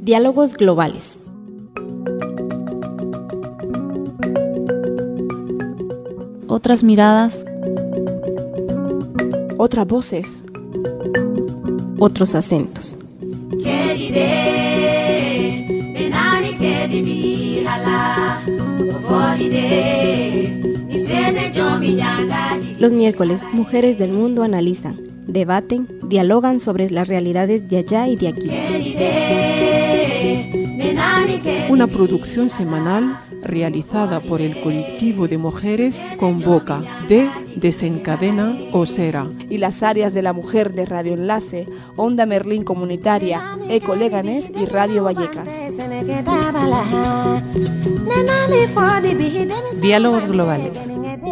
Diálogos globales. Otras miradas. Otras voces. Otros acentos. Los miércoles, mujeres del mundo analizan, debaten, dialogan sobre las realidades de allá y de aquí. Una producción semanal realizada por el colectivo de mujeres Convoca de Desencadena Usera y las áreas de la mujer de Radio Enlace, Onda Merlín Comunitaria, Eco Leganés y Radio Vallecas. Diálogos globales.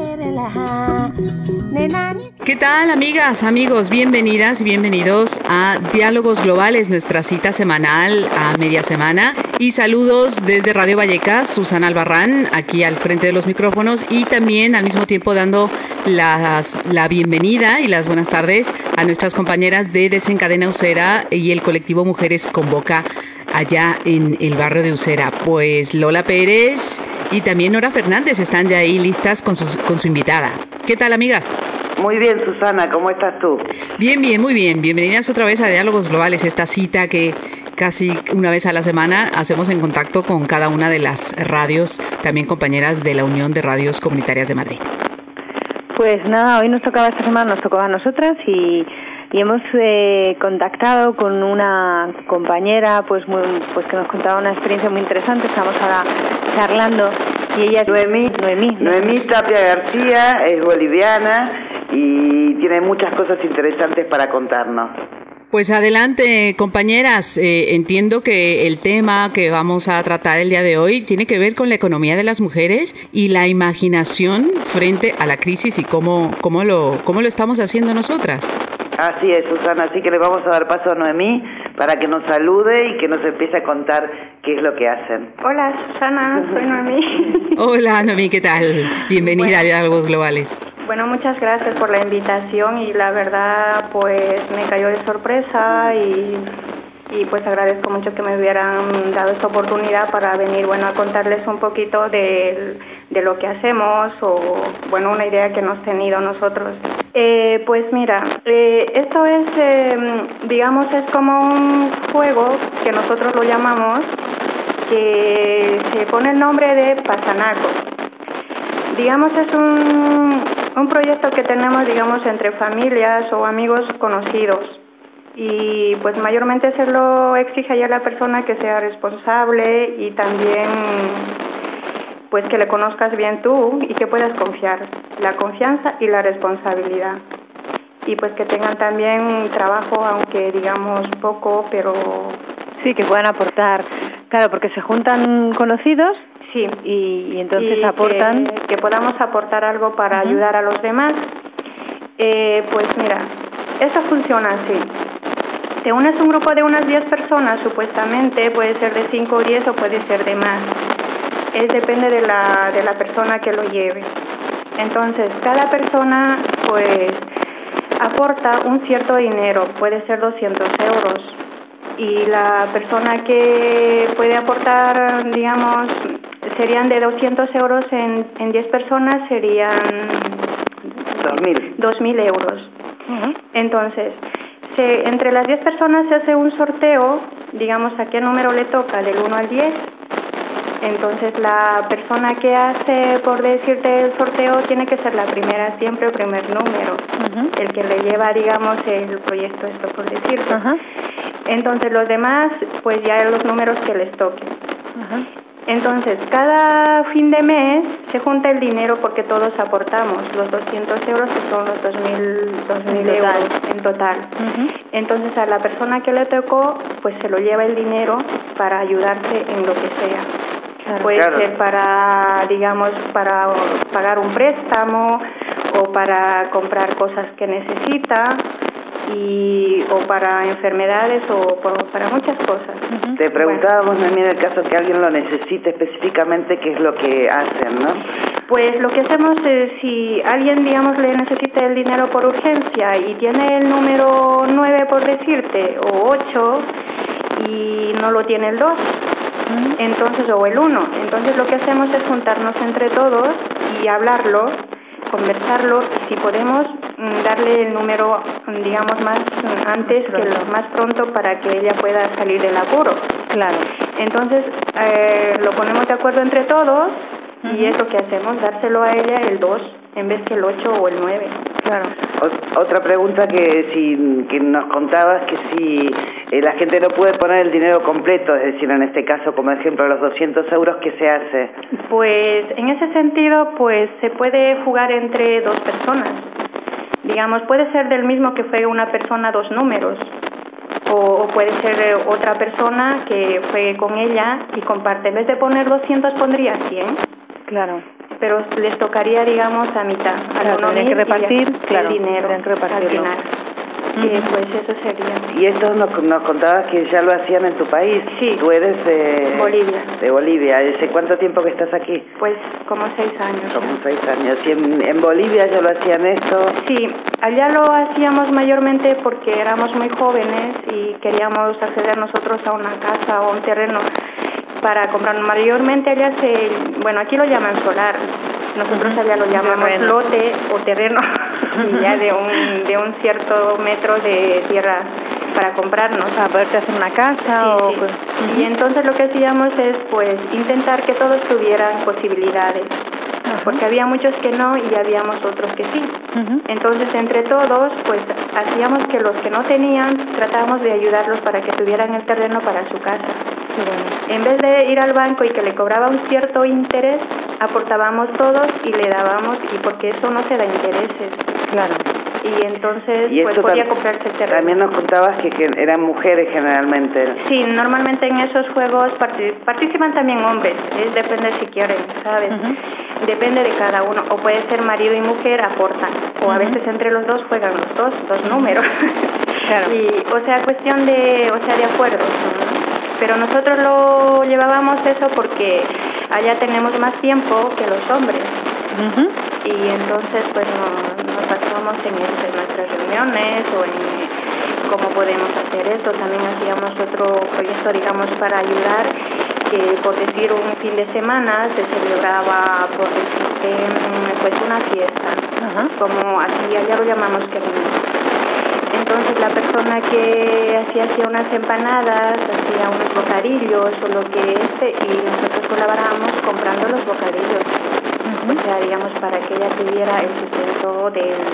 ¿Qué tal, amigas, amigos? Bienvenidas y bienvenidos a Diálogos Globales, nuestra cita semanal a media semana. Y saludos desde Radio Vallecas, Susana Albarrán, aquí al frente de los micrófonos, y también al mismo tiempo dando la bienvenida y las buenas tardes a nuestras compañeras de Desencadena Usera y el colectivo Mujeres Convoca allá en el barrio de Usera. Pues Lola Pérez y también Nora Fernández están ya ahí listas con su invitada. ¿Qué tal, amigas? Muy bien, Susana, ¿cómo estás tú? Bien, muy bien. Bienvenidas otra vez a Diálogos Globales, esta cita que casi una vez a la semana hacemos en contacto con cada una de las radios, también compañeras de la Unión de Radios Comunitarias de Madrid. Pues nada, hoy esta semana nos tocaba a nosotras y hemos contactado con una compañera pues que nos contaba una experiencia muy interesante. Estamos ahora charlando y ella es Noemí Tapia García, es boliviana y tiene muchas cosas interesantes para contarnos. Pues adelante, compañeras. Entiendo que el tema que vamos a tratar el día de hoy tiene que ver con la economía de las mujeres y la imaginación frente a la crisis y cómo lo estamos haciendo nosotras. Así es, Susana, así que le vamos a dar paso a Noemí para que nos salude y que nos empiece a contar qué es lo que hacen. Hola, Susana, soy Noemí. Hola, Noemí, ¿qué tal? Bienvenida a Diálogos Globales. Bueno, muchas gracias por la invitación y la verdad pues me cayó de sorpresa y pues agradezco mucho que me hubieran dado esta oportunidad para venir, a contarles un poquito de lo que hacemos o, una idea que hemos tenido nosotros. Pues mira, esto es, es como un juego que nosotros lo llamamos, que se pone el nombre de Pasanaco. Es un proyecto que tenemos, entre familias o amigos conocidos. Y pues mayormente se lo exige ya a la persona que sea responsable y también pues que le conozcas bien tú y que puedas confiar, la confianza y la responsabilidad. Y pues que tengan también trabajo, aunque digamos poco, pero sí, que puedan aportar, claro, porque se juntan conocidos. Sí, y entonces aportan. Que podamos aportar algo para ayudar a los demás. Pues mira, eso funciona así. Te unes un grupo de unas 10 personas, supuestamente, puede ser de 5 o 10 o puede ser de más. Depende de la persona que lo lleve. Entonces, cada persona, pues, aporta un cierto dinero, puede ser 200 euros. Y la persona que puede aportar, serían de 200 euros en 10 personas, serían 2.000 euros. Uh-huh. Entonces, entre las 10 personas se hace un sorteo, a qué número le toca, del 1 al 10. Entonces, la persona que hace, por decirte, el sorteo tiene que ser la primera, siempre el primer número, el que le lleva, el proyecto, esto por decirte. Uh-huh. Entonces, los demás, pues ya los números que les toquen. Uh-huh. Entonces, cada fin de mes se junta el dinero porque todos aportamos los 200 euros, que son los 2.000 euros en total. Uh-huh. Entonces, a la persona que le tocó, pues se lo lleva el dinero para ayudarse en lo que sea. Claro. Puede ser para pagar un préstamo o para comprar cosas que necesita o para enfermedades o para muchas cosas. Uh-huh. Te preguntábamos también en el caso que alguien lo necesite específicamente, ¿qué es lo que hacen, no? Pues lo que hacemos es, si alguien, le necesita el dinero por urgencia y tiene el número 9, por decirte, o 8, y no lo tiene el 2, entonces, o el 1. Entonces lo que hacemos es juntarnos entre todos y hablarlo, conversarlo, si podemos darle el número, digamos, más antes, que lo más pronto, para que ella pueda salir del apuro. Claro. Entonces lo ponemos de acuerdo entre todos y es lo que hacemos, dárselo a ella el 2 en vez que el 8 o el 9. Claro. Otra pregunta que nos contabas, que si la gente no puede poner el dinero completo, es decir, en este caso, como ejemplo, los 200 euros, ¿qué se hace? Pues en ese sentido, pues se puede jugar entre dos personas. Digamos, puede ser del mismo que fue una persona 2 números, o puede ser otra persona que fue con ella y comparte. En vez de poner 200 pondría 100. Claro. Pero les tocaría, digamos, a mitad. Claro, tendrían que repartir, claro, el dinero tendrían que repartirlo. al final. Pues eso sería. Y esto nos contabas que ya lo hacían en tu país. Sí. Tú eres de Bolivia. De Bolivia. ¿Hace cuánto tiempo que estás aquí? Pues como 6 años. Como 6 años. ¿Y en Bolivia ya lo hacían esto? Sí, allá lo hacíamos mayormente porque éramos muy jóvenes y queríamos acceder nosotros a una casa o un terreno para comprar. Mayormente allá bueno, aquí lo llaman solar, nosotros allá lo llamamos lote o terreno, y ya de un cierto metro de tierra para comprarnos. Para poderte hacer una casa sí, sí. Y entonces lo que hacíamos es pues intentar que todos tuvieran posibilidades, porque había muchos que no y habíamos otros que sí. Entonces entre todos pues hacíamos que los que no tenían, tratábamos de ayudarlos para que tuvieran el terreno para su casa. En vez de ir al banco y que le cobraba un cierto interés, aportábamos todos y le dábamos, y porque eso no se da intereses. Claro. Y entonces pues podía comprarse el terreno. También nos contabas que eran mujeres generalmente. Sí, normalmente en esos juegos participan también hombres, depende si quieren, ¿sabes? Depende de cada uno, o puede ser marido y mujer, aportan, o a veces entre los dos juegan los dos números. Claro. Y, o sea, cuestión de acuerdos, ¿no? Pero nosotros lo llevábamos eso porque allá tenemos más tiempo que los hombres. Y entonces pues nos basamos en nuestras reuniones o en cómo podemos hacer esto. También hacíamos otro proyecto, digamos, para ayudar, que por decir un fin de semana se celebraba, por decir, pues una fiesta, como aquí allá lo llamamos kermés. Entonces la persona que hacía unas empanadas, hacía unos bocadillos o lo que y nosotros colaborábamos comprando los bocadillos. O sea, digamos, para que ella tuviera el sustento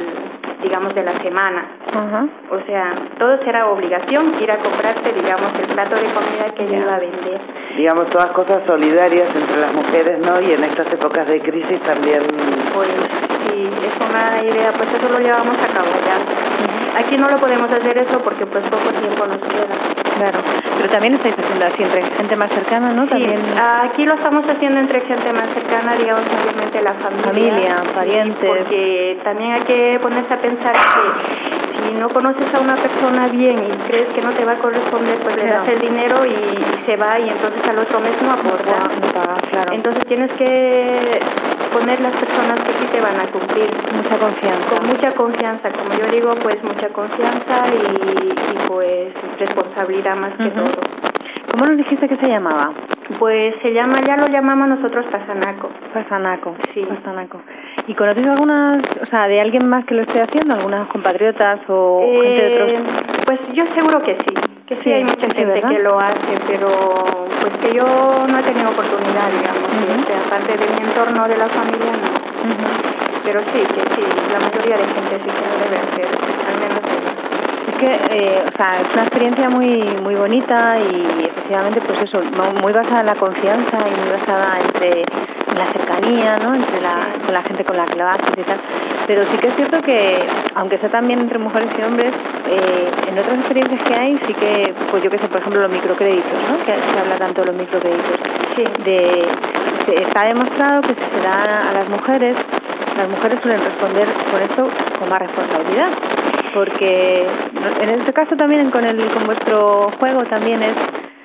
de la semana. O sea, todo será obligación ir a comprarse, digamos, el plato de comida que ella iba a vender. Digamos, todas cosas solidarias entre las mujeres, ¿no? Y en estas épocas de crisis también. Pues sí, es una idea, pues eso lo llevamos a cabo ya. Aquí no lo podemos hacer eso porque pues poco tiempo nos queda. Claro, pero también estáis haciendo así entre gente más cercana, ¿no? Sí, también aquí lo estamos haciendo entre gente más cercana, digamos, mayormente la familia, parientes. Porque también hay que ponerse a pensar que si no conoces a una persona bien y crees que no te va a corresponder, pues le das el dinero y se va, y entonces al otro mes no aporta. Claro. Entonces tienes que poner las personas que sí te van a cumplir. Mucha confianza. Con mucha confianza, como yo digo, pues mucha confianza y pues responsabilidad más que todo. ¿Cómo nos dijiste que se llamaba? Pues ya lo llamamos nosotros Pasanaco. Pasanaco. Sí. Pasanaco. ¿Y conoces algunas, o sea, de alguien más que lo esté haciendo? ¿Algunas compatriotas o gente de otros? Pues yo seguro que sí hay mucha gente que lo hace, pero pues que yo no he tenido oportunidad, digamos, aparte de mi entorno, de la familia, no. Pero sí, la mayoría de gente sí que lo debe hacer, al menos es que, o sea, es una experiencia muy muy bonita y efectivamente, pues eso, muy basada en la confianza y muy basada en la cercanía, ¿no? Con la gente con la que lo haces y tal. Pero sí que es cierto que, aunque sea también entre mujeres y hombres, en otras experiencias que hay, sí que, pues yo que sé, por ejemplo, los microcréditos, ¿no? Que se habla tanto de los microcréditos. Sí. Está demostrado que si se da a las mujeres suelen responder con esto con más responsabilidad, porque en este caso también con vuestro juego también es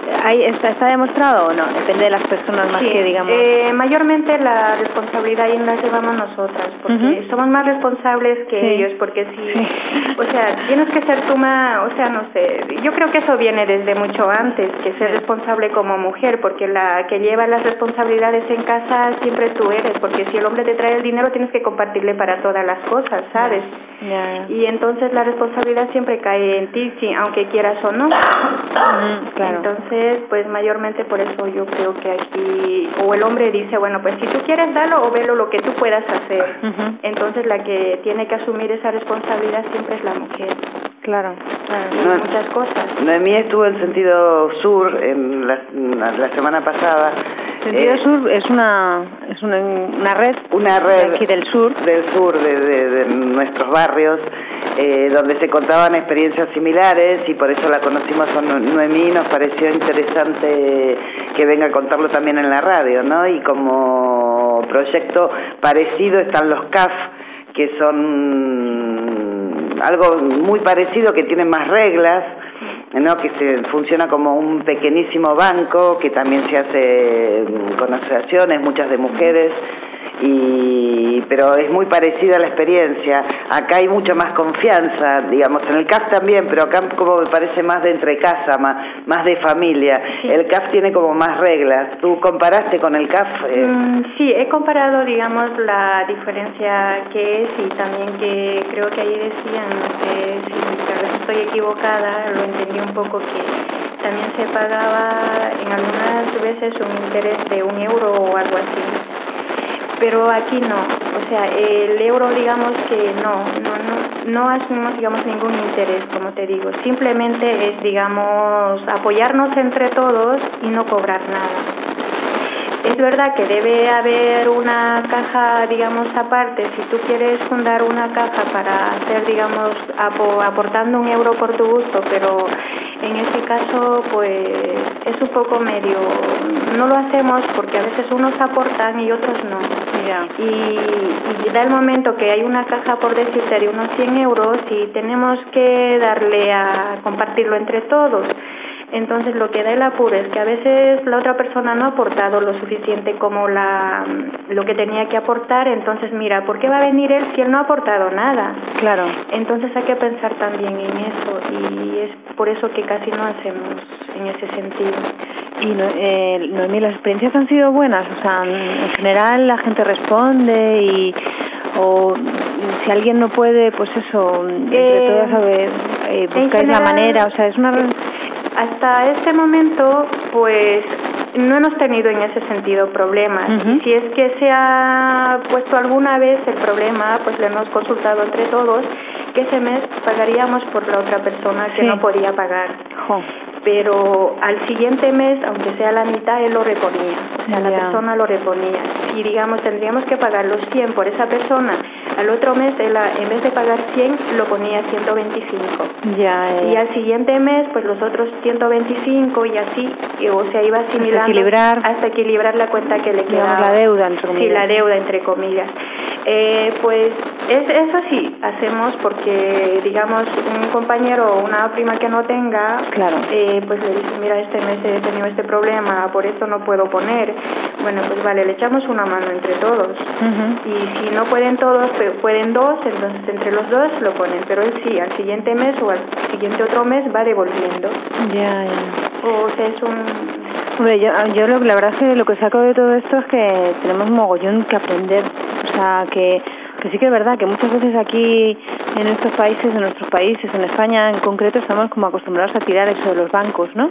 ¿Está demostrado o no? Depende de las personas más que, digamos... mayormente la responsabilidad ahí la llevamos nosotras, porque somos más responsables que ellos, porque o sea, tienes que ser tú más, o sea, no sé, yo creo que eso viene desde mucho antes, que ser responsable como mujer, porque la que lleva las responsabilidades en casa siempre tú eres, porque si el hombre te trae el dinero tienes que compartirle para todas las cosas, ¿sabes? Y entonces la responsabilidad siempre cae en ti, aunque quieras o no. Claro. Entonces, pues mayormente por eso yo creo que aquí, o el hombre dice, bueno, pues si tú quieres dalo o velo lo que tú puedas hacer. Entonces la que tiene que asumir esa responsabilidad siempre es la mujer. Claro. Muchas cosas. Noemí estuvo en Sentido Sur en la semana pasada. Sentido Sur es una red de aquí del sur de nuestros barrios, donde se contaban experiencias similares, y por eso la conocimos con Noemí. Nos pareció interesante que venga a contarlo también en la radio, ¿no? Y como proyecto parecido están los CAF, que son algo muy parecido, que tienen más reglas, ¿no? Que funciona como un pequeñísimo banco, que también se hace con asociaciones, muchas de mujeres, pero es muy parecida a la experiencia. Acá hay mucha más confianza, digamos, en el CAF también, pero acá como me parece más de entre casa, más de familia. El CAF tiene como más reglas. ¿Tú comparaste con el CAF? Sí, he comparado, digamos, la diferencia que es, y también que creo que ahí decían, no sé si tal vez estoy equivocada, lo entendí un poco, que también se pagaba en algunas veces un interés de €1 o algo así. Pero aquí no, o sea, el euro, digamos que no asumimos, digamos, ningún interés, como te digo, simplemente es, digamos, apoyarnos entre todos y no cobrar nada. Es verdad que debe haber una caja, digamos, aparte. Si tú quieres fundar una caja para hacer, digamos, aportando €1 por tu gusto, pero en este caso, pues, es un poco medio... No lo hacemos porque a veces unos aportan y otros no. Y da el momento que hay una caja, por decirte, de unos €100, y tenemos que darle a compartirlo entre todos. Entonces lo que da el apuro es que a veces la otra persona no ha aportado lo suficiente como lo que tenía que aportar. Entonces mira, ¿por qué va a venir él si él no ha aportado nada? Claro. Entonces hay que pensar también en eso, y es por eso que casi no hacemos en ese sentido. Y Noemí, ¿las experiencias han sido buenas? O sea, en general la gente responde o si alguien no puede, pues eso, entre todas buscáis la manera, o sea, es una... Hasta este momento, pues, no hemos tenido en ese sentido problemas. Y si es que se ha puesto alguna vez el problema, pues le hemos consultado entre todos que ese mes pagaríamos por la otra persona que no podía pagar. Pero al siguiente mes, aunque sea la mitad, él lo reponía, o sea, la persona lo reponía. Si, digamos, tendríamos que pagar los 100 por esa persona, al otro mes, él, en vez de pagar 100, lo ponía 125. Y al siguiente mes, pues los otros 125, y así, o sea, iba asimilando hasta equilibrar la cuenta que le quedaba. La deuda, entre comillas. Sí, la deuda, entre comillas. Pues eso sí hacemos, porque, digamos, un compañero o una prima que no tenga, pues le dice, mira, este mes he tenido este problema, por esto no puedo poner. Bueno, pues vale, le echamos una mano entre todos. Y si no pueden todos, pero pueden dos, entonces entre los dos lo ponen. Pero él sí, al siguiente mes o al siguiente otro mes va devolviendo. O sea, es un... Hombre, yo la verdad es que lo que saco de todo esto es que tenemos un mogollón que aprender. O sea, que sí que es verdad que muchas veces aquí en estos países, en nuestros países, en España en concreto, estamos como acostumbrados a tirar eso de los bancos, ¿no?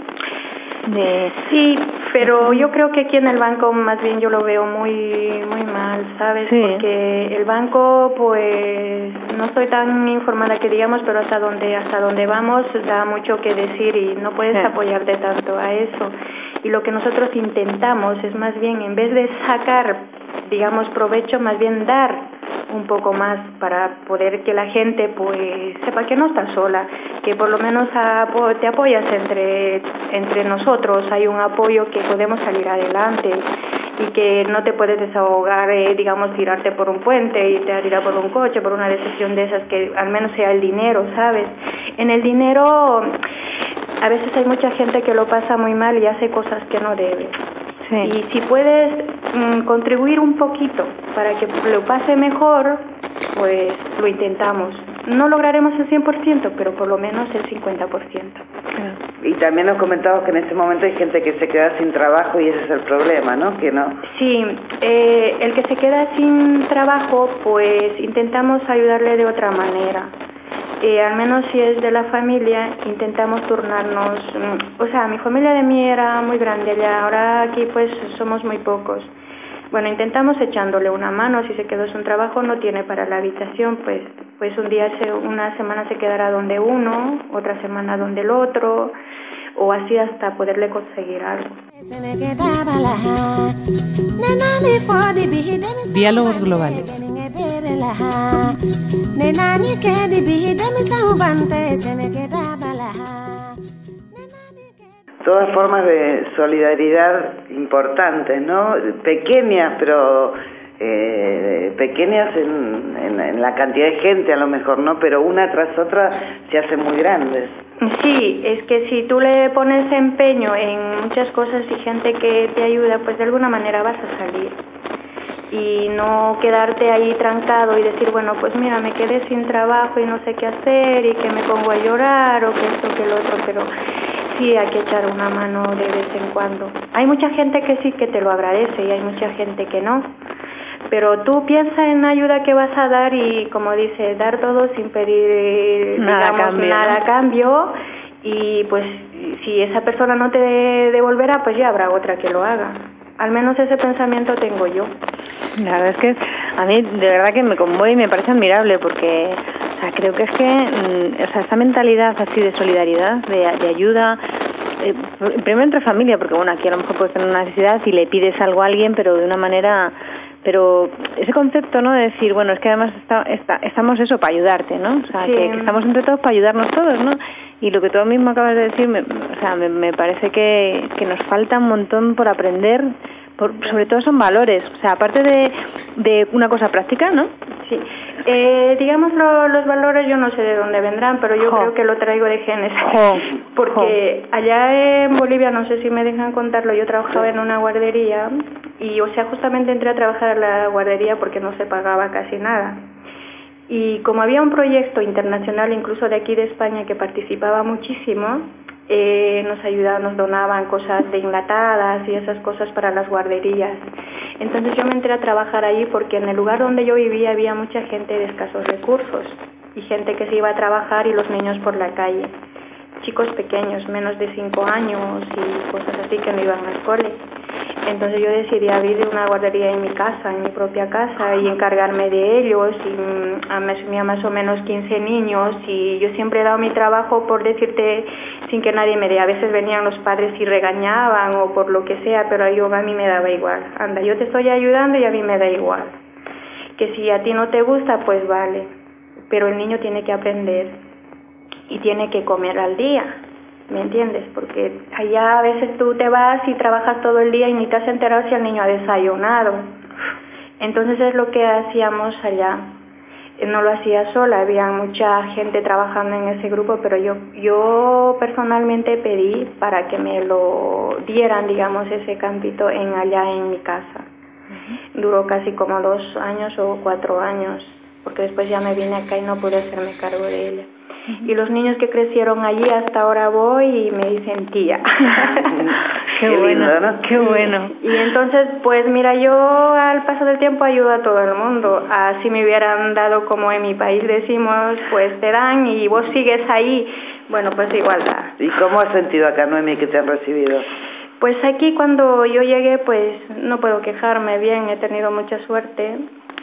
Sí, pero yo creo que aquí en el banco más bien yo lo veo muy mal, ¿sabes? Porque el banco, pues, no estoy tan informada que digamos, pero hasta donde vamos da mucho que decir, y no puedes apoyarte tanto a eso. Y lo que nosotros intentamos es más bien, en vez de sacar, digamos, provecho, más bien dar un poco más para poder que la gente pues sepa que no está sola, que por lo menos te apoyas entre nosotros, hay un apoyo, que podemos salir adelante y que no te puedes desahogar, digamos, tirarte por un puente y te tirar por un coche, por una decisión de esas, que al menos sea el dinero, ¿sabes? En el dinero a veces hay mucha gente que lo pasa muy mal y hace cosas que no debe. Sí. Y si puedes contribuir un poquito para que lo pase mejor, pues lo intentamos. No lograremos el 100%, pero por lo menos el 50%. Y también nos comentamos que en este momento hay gente que se queda sin trabajo y ese es el problema, ¿no? Que no. Sí, el que se queda sin trabajo, pues intentamos ayudarle de otra manera. Al menos si es de la familia, intentamos turnarnos. O sea, mi familia de mí era muy grande, ya ahora aquí pues somos muy pocos. Bueno, intentamos echándole una mano. Si se quedó sin trabajo, no tiene para la habitación, pues una semana se quedará donde uno, otra semana donde el otro, o así hasta poderle conseguir algo. Diálogos globales. Todas formas de solidaridad importantes, ¿no? Pequeñas, pero pequeñas en la cantidad de gente a lo mejor, ¿no? Pero una tras otra se hacen muy grandes. Sí, es que si tú le pones empeño en muchas cosas y gente que te ayuda, pues de alguna manera vas a salir. Y no quedarte ahí trancado y decir, bueno, pues mira, me quedé sin trabajo y no sé qué hacer y que me pongo a llorar o que esto, que lo otro, pero sí hay que echar una mano de vez en cuando. Hay mucha gente que sí que te lo agradece y hay mucha gente que no. Pero tú piensa en la ayuda que vas a dar y, como dice, dar todo sin pedir nada a cambio. Y pues si esa persona no te devolverá, pues ya habrá otra que lo haga. Al menos ese pensamiento tengo yo. La verdad es que a mí de verdad que me conmueve y me parece admirable porque, o sea, creo que es que esta mentalidad así de solidaridad, de ayuda, primero entre familia, porque bueno, aquí a lo mejor puedes tener una necesidad y le pides algo a alguien, pero de una manera... Pero ese concepto, ¿no?, de decir, bueno, es que además estamos eso para ayudarte, ¿no? O sea, sí, que estamos entre todos para ayudarnos todos, ¿no? Y lo que tú mismo acabas de decir, me parece que nos falta un montón por aprender, sobre todo son valores, o sea, aparte de una cosa práctica, ¿no? Sí. Digamos los valores yo no sé de dónde vendrán, pero yo creo que lo traigo de genes. Porque allá en Bolivia, no sé si me dejan contarlo, yo trabajaba en una guardería y, o sea, justamente entré a trabajar a la guardería porque no se pagaba casi nada. Y como había un proyecto internacional, incluso de aquí de España, que participaba muchísimo, nos ayudaban, nos donaban cosas de enlatadas y esas cosas para las guarderías. Entonces yo me entré a trabajar ahí porque en el lugar donde yo vivía había mucha gente de escasos recursos y gente que se iba a trabajar y los niños por la calle, chicos pequeños, menos de 5 años y cosas así que no iban al cole. Entonces yo decidí abrir una guardería en mi casa, en mi propia casa, y encargarme de ellos, y asumía más o menos 15 niños, y yo siempre he dado mi trabajo, por decirte, sin que nadie me dé. A veces venían los padres y regañaban, o por lo que sea, pero a mí me daba igual. Anda, yo te estoy ayudando y a mí me da igual. Que si a ti no te gusta, pues vale, pero el niño tiene que aprender, y tiene que comer al día. ¿Me entiendes? Porque allá a veces tú te vas y trabajas todo el día y ni te has enterado si el niño ha desayunado. Entonces es lo que hacíamos allá. No lo hacía sola, había mucha gente trabajando en ese grupo, pero yo personalmente pedí para que me lo dieran, digamos, ese campito allá en mi casa. Duró casi como 2 años o 4 años, porque después ya me vine acá y no pude hacerme cargo de ella. Y los niños que crecieron allí, hasta ahora voy y me dicen tía. Qué bueno, ¿no? Qué bueno. Y entonces, pues mira, yo al paso del tiempo ayudo a todo el mundo. Si me hubieran dado, como en mi país decimos, pues te dan y vos sigues ahí, bueno, pues igual da. ¿Y cómo has sentido acá, Noemi, que te han recibido? Pues aquí cuando yo llegué, pues no puedo quejarme bien, he tenido mucha suerte.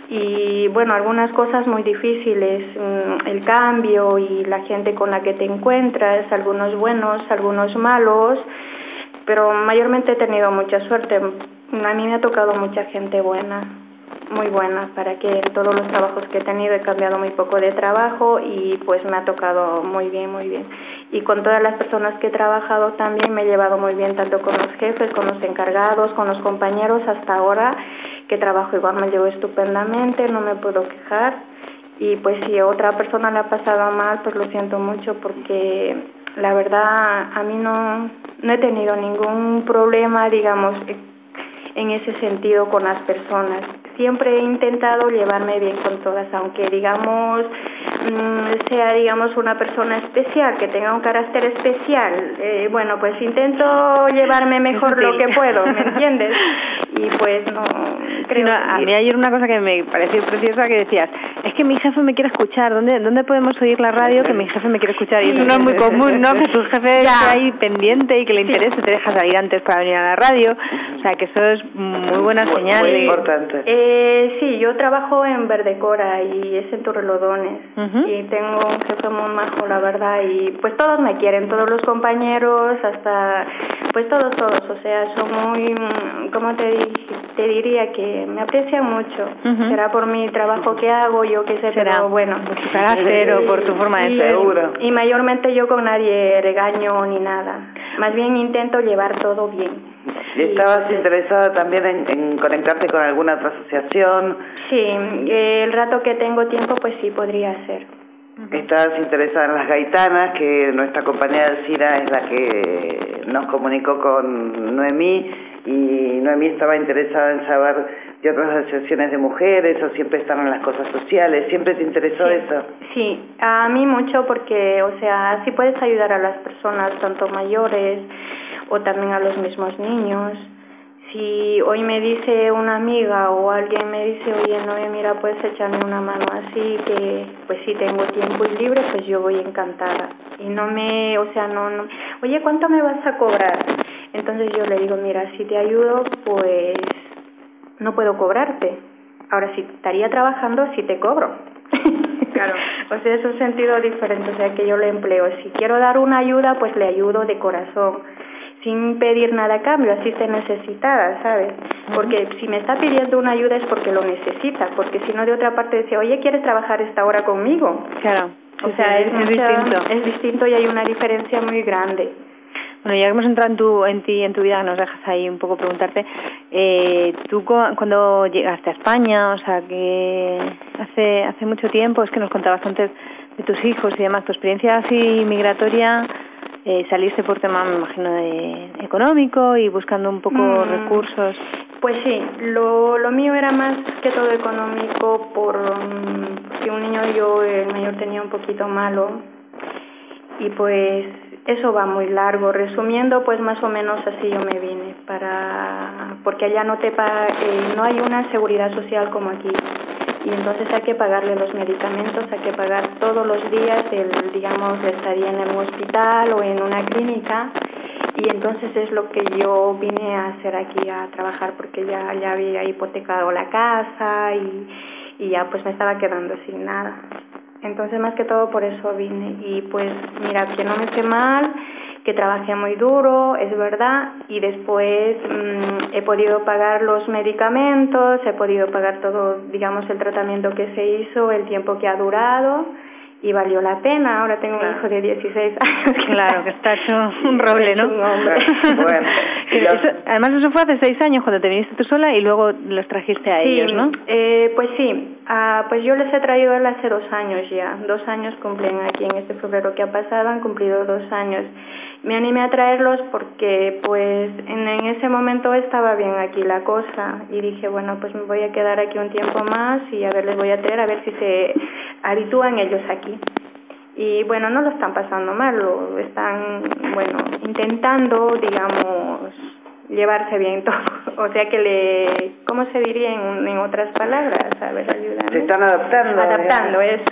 Y bueno, algunas cosas muy difíciles, el cambio y la gente con la que te encuentras, algunos buenos, algunos malos, pero mayormente he tenido mucha suerte. A mí me ha tocado mucha gente buena, muy buena, para que en todos los trabajos que he tenido he cambiado muy poco de trabajo y pues me ha tocado muy bien, muy bien. Y con todas las personas que he trabajado también me he llevado muy bien, tanto con los jefes, con los encargados, con los compañeros, hasta ahora que trabajo igual me llevo estupendamente, no me puedo quejar. Y pues si a otra persona le ha pasado mal, pues lo siento mucho, porque la verdad, a mí no he tenido ningún problema, digamos, en ese sentido con las personas. Siempre he intentado llevarme bien con todas, aunque digamos sea digamos una persona especial, que tenga un carácter especial, bueno, pues intento llevarme mejor lo que puedo, ¿me entiendes? Y pues no creo. No, a mí ayer una cosa que me pareció preciosa que decías, es que mi jefe me quiere escuchar, ¿dónde podemos oír la radio que mi jefe me quiere escuchar? Y eso no es muy común, ¿no? Que tu jefe esté ahí pendiente y que le interese, te deja salir antes para venir a la radio, o sea que eso es muy buena señal. Muy importante. Sí, yo trabajo en Verdecora y es en Torrelodones. Y tengo un jefe muy majo, la verdad, y pues todos me quieren, todos los compañeros, hasta pues todos, o sea, son muy, ¿cómo te diría? Que me aprecian mucho. Será por mi trabajo que hago, yo qué sé, pero bueno, por tu carácter o por tu forma de ser. Seguro. Y mayormente yo con nadie regaño ni nada, más bien intento llevar todo bien. ¿Y estabas interesada también en conectarte con alguna otra asociación? Sí, el rato que tengo tiempo, pues sí, podría ser. ¿Estás interesada en las gaitanas? Que nuestra compañera Elcira es la que nos comunicó con Noemí, y Noemí estaba interesada en saber de otras asociaciones de mujeres, o siempre están en las cosas sociales. ¿Siempre te interesó eso? Sí, a mí mucho, porque, o sea, así puedes ayudar a las personas, tanto mayores o también a los mismos niños. Si hoy me dice una amiga o alguien me dice, oye, Noé, mira, puedes echarme una mano así, que pues si tengo tiempo y libre, pues yo voy encantada. Y no, oye, ¿cuánto me vas a cobrar? Entonces yo le digo, mira, si te ayudo, pues no puedo cobrarte. Ahora, si estaría trabajando, sí te cobro. Claro. O sea, es un sentido diferente, o sea, que yo le empleo. Si quiero dar una ayuda, pues le ayudo de corazón, sin pedir nada a cambio, así esté necesitada, ¿sabes? Porque si me está pidiendo una ayuda es porque lo necesita, porque si no, de otra parte dice, oye, ¿quieres trabajar esta hora conmigo? Claro. O sea, es distinto y hay una diferencia muy grande. Bueno, ya que hemos entrado en tu vida, nos dejas ahí un poco preguntarte, tú cuando llegaste a España, o sea, que hace mucho tiempo, es que nos contabas antes de tus hijos y demás, tu experiencia así migratoria, saliste por tema, me imagino, económico y buscando un poco recursos. Pues sí, lo mío era más que todo económico, porque un niño el mayor tenía un poquito malo, y pues eso va muy largo. Resumiendo, pues más o menos así yo me vine, porque allá no hay una seguridad social como aquí, y entonces hay que pagarle los medicamentos, hay que pagar todos los días la estadía en un hospital o en una clínica, y entonces es lo que yo vine a hacer aquí, a trabajar, porque ya había hipotecado la casa y ya pues me estaba quedando sin nada. Entonces, más que todo por eso vine. Y pues, mira, que no me esté mal, que trabajé muy duro, es verdad, y después he podido pagar los medicamentos, he podido pagar todo, digamos, el tratamiento que se hizo, el tiempo que ha durado, y valió la pena. Ahora tengo un hijo de 16 años. Claro, que está hecho un roble, ¿no? Un hombre. Bueno, además eso fue hace 6 años cuando te viniste tú sola y luego los trajiste a ellos, ¿no? Pues sí, pues yo les he traído a él hace 2 años ya. 2 años cumplen aquí en este febrero que ha pasado, han cumplido 2 años. Me animé a traerlos porque pues en ese momento estaba bien aquí la cosa, y dije, bueno, pues me voy a quedar aquí un tiempo más y les voy a traer a ver si se habitúan ellos aquí. Y bueno, no lo están pasando mal, lo están, intentando, digamos, llevarse bien todo. O sea que ¿cómo se diría en otras palabras? A ver, ayúdame. Se están adaptando. Adaptando, eso.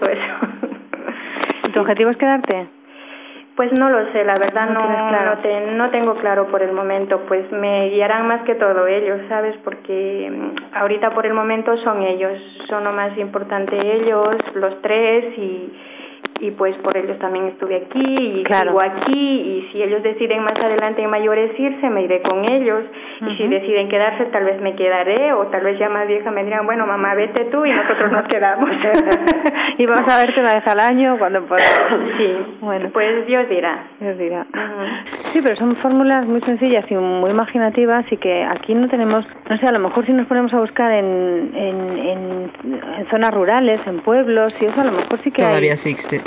¿Tu objetivo es quedarte? Pues no lo sé, la verdad no tengo claro por el momento, pues me guiarán más que todo ellos, ¿sabes? Porque ahorita por el momento son ellos, son lo más importante ellos, los 3, y pues por ellos también estuve aquí y sigo aquí, y si ellos deciden más adelante en mayores irse, me iré con ellos, y si deciden quedarse, tal vez me quedaré, o tal vez ya más vieja me dirán, bueno, mamá, vete tú y nosotros nos quedamos. Y vamos a verte una vez al año cuando podamos. Sí, bueno, pues Dios dirá. Sí, pero son fórmulas muy sencillas y muy imaginativas, y que aquí no tenemos, no sé, a lo mejor si nos ponemos a buscar en zonas rurales, en pueblos, y eso a lo mejor sí que todavía hay.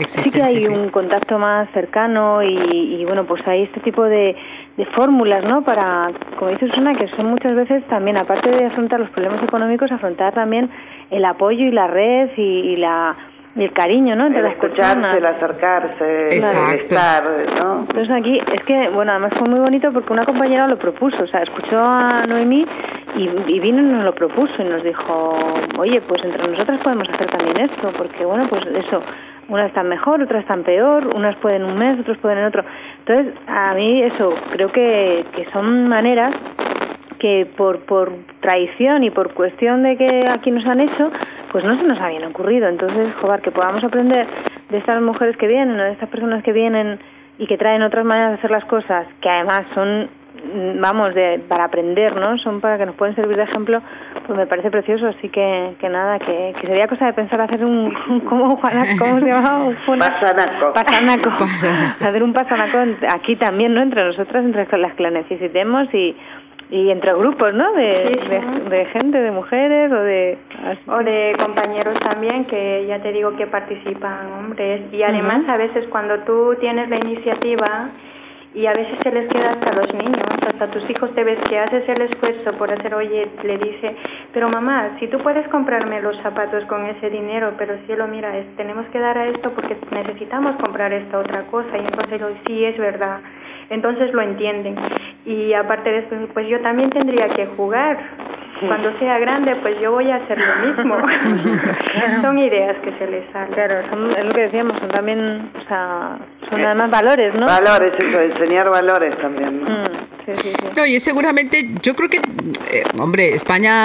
existen. Sí que hay un contacto más cercano y bueno, pues hay este tipo de fórmulas, ¿no? Para, como dice Susana, que son muchas veces también, aparte de afrontar los problemas económicos, afrontar también el apoyo y la red y el cariño, ¿no? Entre las personas. El acercarse, el estar, ¿no? Entonces aquí, es que, bueno, además fue muy bonito porque una compañera lo propuso, o sea, escuchó a Noemí y vino y nos lo propuso y nos dijo, oye, pues entre nosotras podemos hacer también esto, porque, bueno, pues eso, unas están mejor, otras están peor, unas pueden un mes, otros pueden en otro. Entonces, a mí eso, creo que son maneras que por tradición y por cuestión de que aquí nos han hecho, pues no se nos habían ocurrido. Entonces, joder, que podamos aprender de estas mujeres que vienen o de estas personas que vienen y que traen otras maneras de hacer las cosas, que además son, vamos, para aprender, ¿no? Son para que nos pueden servir de ejemplo, pues me parece precioso. Así que nada, que sería cosa de pensar hacer ¿cómo se llama? Pasanaco. Hacer un pasanaco aquí también, ¿no? Entre nosotras, entre las que la necesitemos y entre grupos, ¿no? De gente, de mujeres o de compañeros también, que ya te digo que participan hombres. Y además a veces cuando tú tienes la iniciativa y a veces se les queda hasta a los niños, hasta tus hijos, te ves que haces el esfuerzo por hacer, oye, le dice, pero mamá, si tú puedes comprarme los zapatos con ese dinero, pero cielo, mira, tenemos que dar a esto porque necesitamos comprar esta otra cosa. Y entonces sí, es verdad. Entonces lo entienden. Y aparte de eso, pues yo también tendría que jugar. Cuando sea grande, pues yo voy a hacer lo mismo. Son ideas que se les salen. Claro, es lo que decíamos, son también, o sea, son además valores, ¿no? Valores, eso, enseñar valores también, ¿no? Sí. No, y seguramente, yo creo que, hombre, España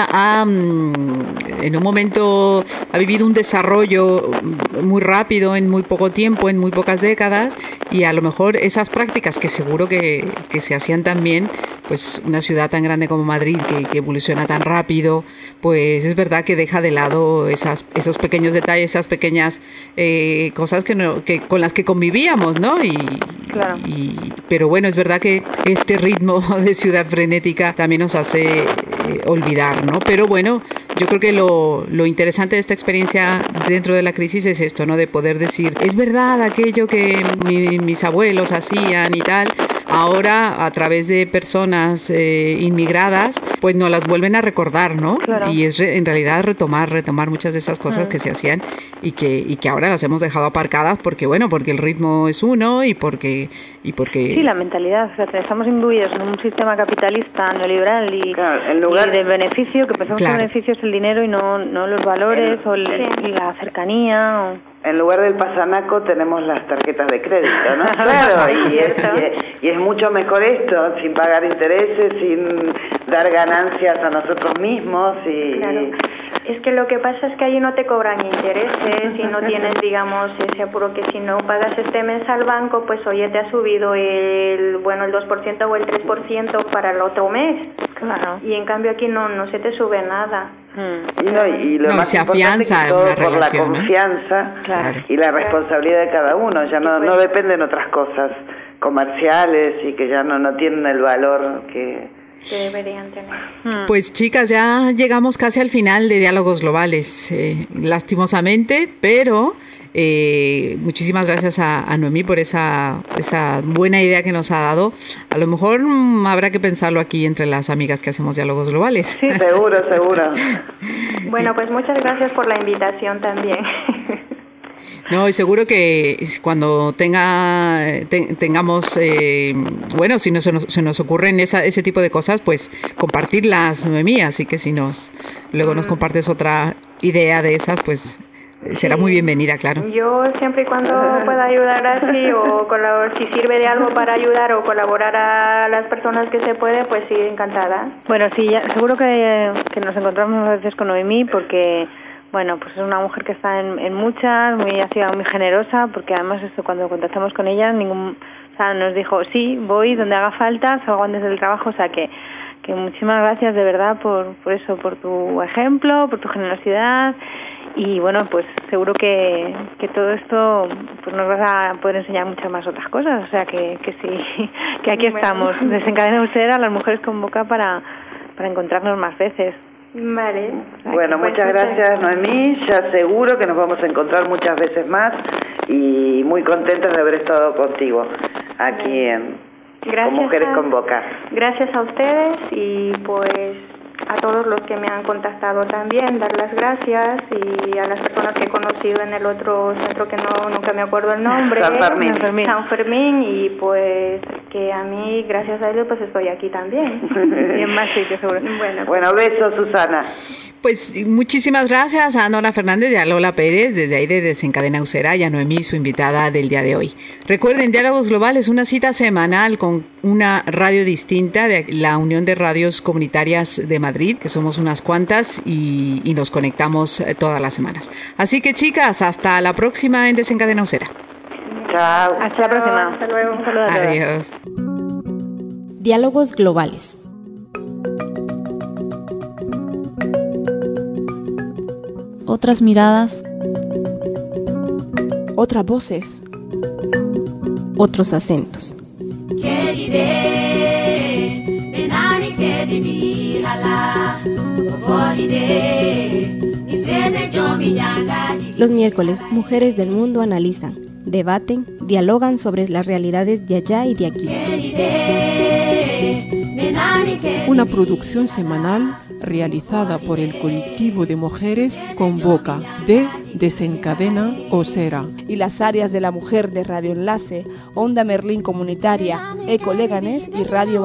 en un momento ha vivido un desarrollo muy rápido, en muy poco tiempo, en muy pocas décadas, y a lo mejor esas prácticas que seguro que se hacían también, pues una ciudad tan grande como Madrid, que evoluciona tan rápido, pues es verdad que deja de lado esos pequeños detalles, esas pequeñas cosas que con las que convivíamos, ¿no? Claro. Pero bueno, es verdad que este ritmo de ciudad frenética también nos hace olvidar, ¿no? Pero bueno, yo creo que lo interesante de esta experiencia dentro de la crisis es esto, ¿no? De poder decir, es verdad aquello que mis abuelos hacían y tal. Ahora, a través de personas inmigradas, pues nos las vuelven a recordar, ¿no? Claro. Y es en realidad retomar muchas de esas cosas que se hacían y que ahora las hemos dejado aparcadas porque el ritmo es uno y porque sí, la mentalidad, o sea, estamos imbuidos en un sistema capitalista neoliberal y de beneficio, que pensamos que el beneficio es el dinero y no los valores y la cercanía. En lugar del pasanaco tenemos las tarjetas de crédito, ¿no? Claro, y es mucho mejor esto, sin pagar intereses, sin dar ganancias a nosotros mismos y... Claro. Es que lo que pasa es que ahí no te cobran intereses y no tienes, digamos, ese apuro que si no pagas este mes al banco, pues oye, te ha subido el 2% o el 3% para el otro mes. Claro. Y en cambio aquí no se te sube nada. Y lo más se importante es que todo una por relación, la confianza, claro, y la responsabilidad de cada uno. Ya no dependen otras cosas comerciales y que ya no tienen el valor que deberían tener. Pues chicas, ya llegamos casi al final de Diálogos Globales, lastimosamente, pero muchísimas gracias a Noemí por esa buena idea que nos ha dado. A lo mejor habrá que pensarlo aquí entre las amigas que hacemos Diálogos Globales. Sí, seguro. Bueno, pues muchas gracias por la invitación también. No, y seguro que cuando tengamos, si no se nos ocurren ese tipo de cosas, pues compartirlas, Noemí, así que si luego nos compartes otra idea de esas, pues será muy bienvenida, claro. Yo siempre y cuando pueda ayudar así o si sirve de algo para ayudar o colaborar a las personas que se puede, pues sí, encantada. Bueno, sí, seguro que nos encontramos a veces con Noemí porque... Bueno, pues es una mujer que está en muchas, ha sido muy generosa, porque además cuando contactamos con ella, nos dijo, sí, voy donde haga falta, salgo antes del trabajo, o sea que muchísimas gracias de verdad por eso, por tu ejemplo, por tu generosidad, y bueno, pues seguro que todo esto pues nos vas a poder enseñar muchas más otras cosas, o sea que sí, que aquí estamos, Desencadena Usera, las mujeres con boca para encontrarnos más veces. Vale. Bueno, pues, muchas gracias, Noemí. Ya seguro que nos vamos a encontrar muchas veces más y muy contentas de haber estado contigo aquí con Mujeres con Boca. Gracias a ustedes y pues a todos los que me han contactado también, dar las gracias y a las personas que he conocido en el otro centro que nunca me acuerdo el nombre, San Fermín, y pues que a mí, gracias a ellos, pues estoy aquí también. Y en más sitios seguro. Bueno, besos, Susana. Pues muchísimas gracias a Nora Fernández y a Lola Pérez, desde ahí de Desencadena Usera, y a Noemí, su invitada del día de hoy. Recuerden, Diálogos Globales, una cita semanal con una radio distinta de la Unión de Radios Comunitarias de Madrid, que somos unas cuantas y nos conectamos todas las semanas. Así que, chicas, hasta la próxima en Desencadena Usera. Chao. Hasta la próxima. Hasta luego. Un saludo a todas. Adiós. Diálogos Globales. Otras miradas, Otras voces. Otros acentos. Los miércoles, mujeres del mundo analizan, debaten, dialogan sobre las realidades de allá y de aquí. Una producción semanal realizada por el colectivo de mujeres Convoca de Desencadena Osera y las áreas de la mujer de Radio Enlace, Onda Merlín Comunitaria, Eco Leganés y Radio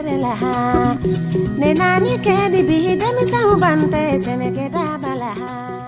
Vallecas.